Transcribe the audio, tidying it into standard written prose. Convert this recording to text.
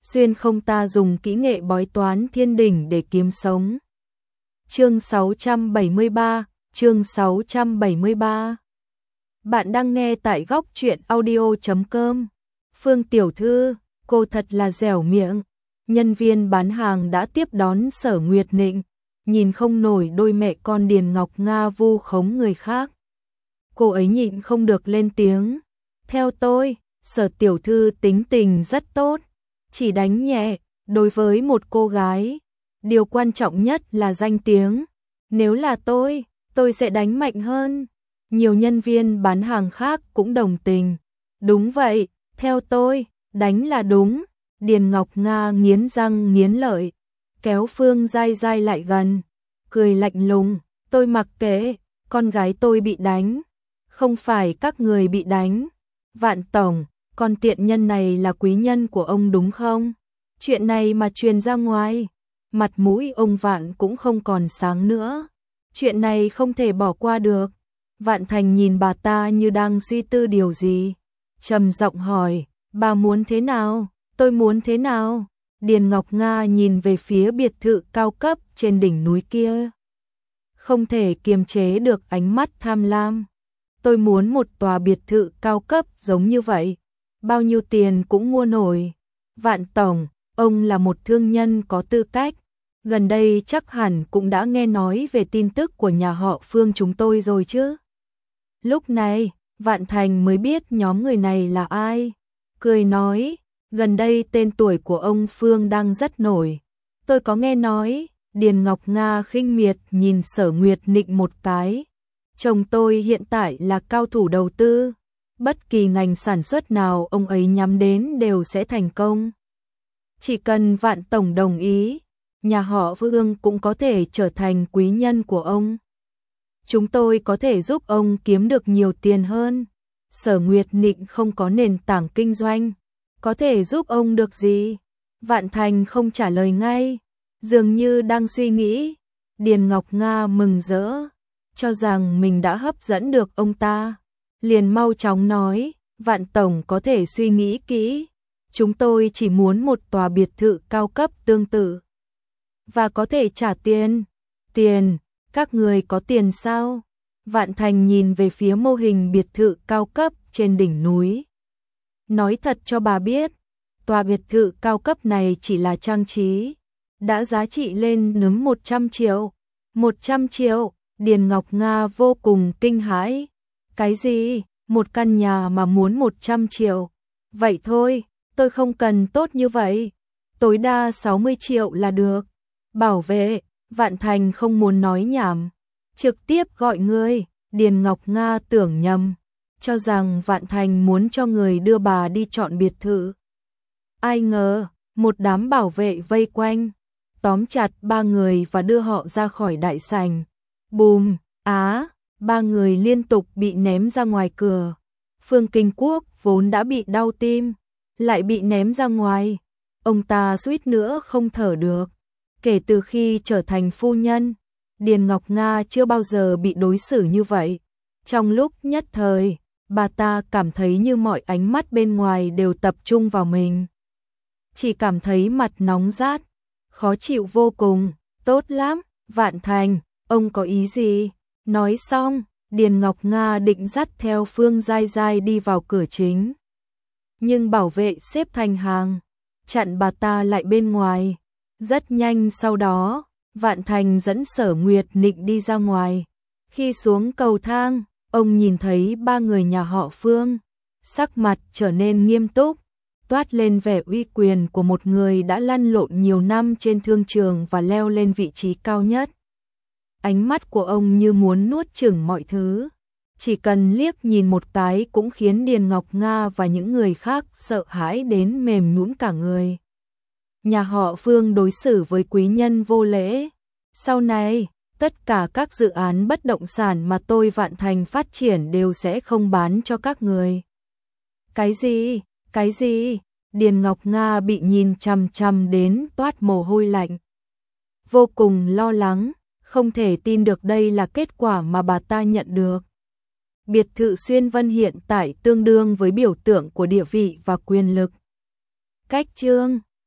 xuyên không ta dùng kỹ nghệ bói toán thiên đỉnh để kiếm sống. Chương 673. Bạn đang nghe tại góc truyện audio.com. Phương tiểu thư, cô thật là dẻo miệng. Nhân viên bán hàng đã tiếp đón Sở Nguyệt Nịnh, nhìn không nổi đôi mẹ con Điền Ngọc Nga vu khống người khác. Cô ấy nhịn không được lên tiếng. Theo tôi, Sở tiểu thư tính tình rất tốt, chỉ đánh nhẹ. Đối với một cô gái, điều quan trọng nhất là danh tiếng. Nếu là tôi sẽ đánh mạnh hơn. Nhiều nhân viên bán hàng khác cũng đồng tình. Đúng vậy, theo tôi, đánh là đúng. Điền Ngọc Nga nghiến răng nghiến lợi, kéo Phương Giai Giai lại gần, cười lạnh lùng. Tôi mặc kệ, con gái tôi bị đánh, không phải các người bị đánh. Vạn tổng, con tiện nhân này là quý nhân của ông đúng không? Chuyện này mà truyền ra ngoài, mặt mũi ông Vạn cũng không còn sáng nữa. Chuyện này không thể bỏ qua được. Vạn Thành nhìn bà ta như đang suy tư điều gì, trầm giọng hỏi, bà muốn thế nào? Tôi muốn thế nào? Điền Ngọc Nga nhìn về phía biệt thự cao cấp trên đỉnh núi kia, không thể kiềm chế được ánh mắt tham lam. Tôi muốn một tòa biệt thự cao cấp giống như vậy, bao nhiêu tiền cũng mua nổi. Vạn tổng, ông là một thương nhân có tư cách, gần đây chắc hẳn cũng đã nghe nói về tin tức của nhà họ Phương chúng tôi rồi chứ. Lúc này, Vạn Thành mới biết nhóm người này là ai. Cười nói, gần đây tên tuổi của ông Phương đang rất nổi. Tôi có nghe nói. Điền Ngọc Nga khinh miệt nhìn Sở Nguyệt Nịnh một cái. Chồng tôi hiện tại là cao thủ đầu tư, bất kỳ ngành sản xuất nào ông ấy nhắm đến đều sẽ thành công. Chỉ cần Vạn tổng đồng ý, nhà họ Vương cũng có thể trở thành quý nhân của ông. Chúng tôi có thể giúp ông kiếm được nhiều tiền hơn. Sở Nguyệt Nịnh không có nền tảng kinh doanh, có thể giúp ông được gì? Vạn Thành không trả lời ngay, dường như đang suy nghĩ. Điền Ngọc Nga mừng rỡ, cho rằng mình đã hấp dẫn được ông ta, liền mau chóng nói, Vạn tổng có thể suy nghĩ kỹ. Chúng tôi chỉ muốn một tòa biệt thự cao cấp tương tự, và có thể trả tiền. Tiền? Các người có tiền sao? Vạn Thành nhìn về phía mô hình biệt thự cao cấp trên đỉnh núi. Nói thật cho bà biết, tòa biệt thự cao cấp này chỉ là trang trí, đã giá trị lên nướng 100 triệu. 100 triệu? Điền Ngọc Nga vô cùng kinh hãi. Cái gì? Một căn nhà mà muốn 100 triệu? Vậy thôi, tôi không cần tốt như vậy. Tối đa 60 triệu là được. Bảo vệ, Vạn Thành không muốn nói nhảm, trực tiếp gọi người. Điền Ngọc Nga tưởng nhầm, cho rằng Vạn Thành muốn cho người đưa bà đi chọn biệt thự. Ai ngờ, một đám bảo vệ vây quanh, tóm chặt ba người và đưa họ ra khỏi đại sảnh. Bùm, ba người liên tục bị ném ra ngoài cửa. Phương Kinh Quốc vốn đã bị đau tim, lại bị ném ra ngoài. Ông ta suýt nữa không thở được. Kể từ khi trở thành phu nhân, Điền Ngọc Nga chưa bao giờ bị đối xử như vậy. Trong lúc nhất thời, bà ta cảm thấy như mọi ánh mắt bên ngoài đều tập trung vào mình. Chỉ cảm thấy mặt nóng rát, khó chịu vô cùng. Tốt lắm, Vạn Thành, ông có ý gì? Nói xong, Điền Ngọc Nga định dắt theo Phương Giai Giai đi vào cửa chính. Nhưng bảo vệ xếp thành hàng, chặn bà ta lại bên ngoài. Rất nhanh sau đó, Vạn Thành dẫn Sở Nguyệt Nịnh đi ra ngoài. Khi xuống cầu thang, ông nhìn thấy ba người nhà họ Phương, sắc mặt trở nên nghiêm túc, toát lên vẻ uy quyền của một người đã lăn lộn nhiều năm trên thương trường và leo lên vị trí cao nhất. Ánh mắt của ông như muốn nuốt chửng mọi thứ, chỉ cần liếc nhìn một cái cũng khiến Điền Ngọc Nga và những người khác sợ hãi đến mềm nhũn cả người. Nhà họ Phương đối xử với quý nhân vô lễ. Sau này, tất cả các dự án bất động sản mà tôi Vạn Thành phát triển đều sẽ không bán cho các người. Cái gì? Cái gì? Điền Ngọc Nga bị nhìn chằm chằm đến toát mồ hôi lạnh. Vô cùng lo lắng, không thể tin được đây là kết quả mà bà ta nhận được. Biệt thự Xuyên Vân hiện tại tương đương với biểu tượng của địa vị và quyền lực. Cách chương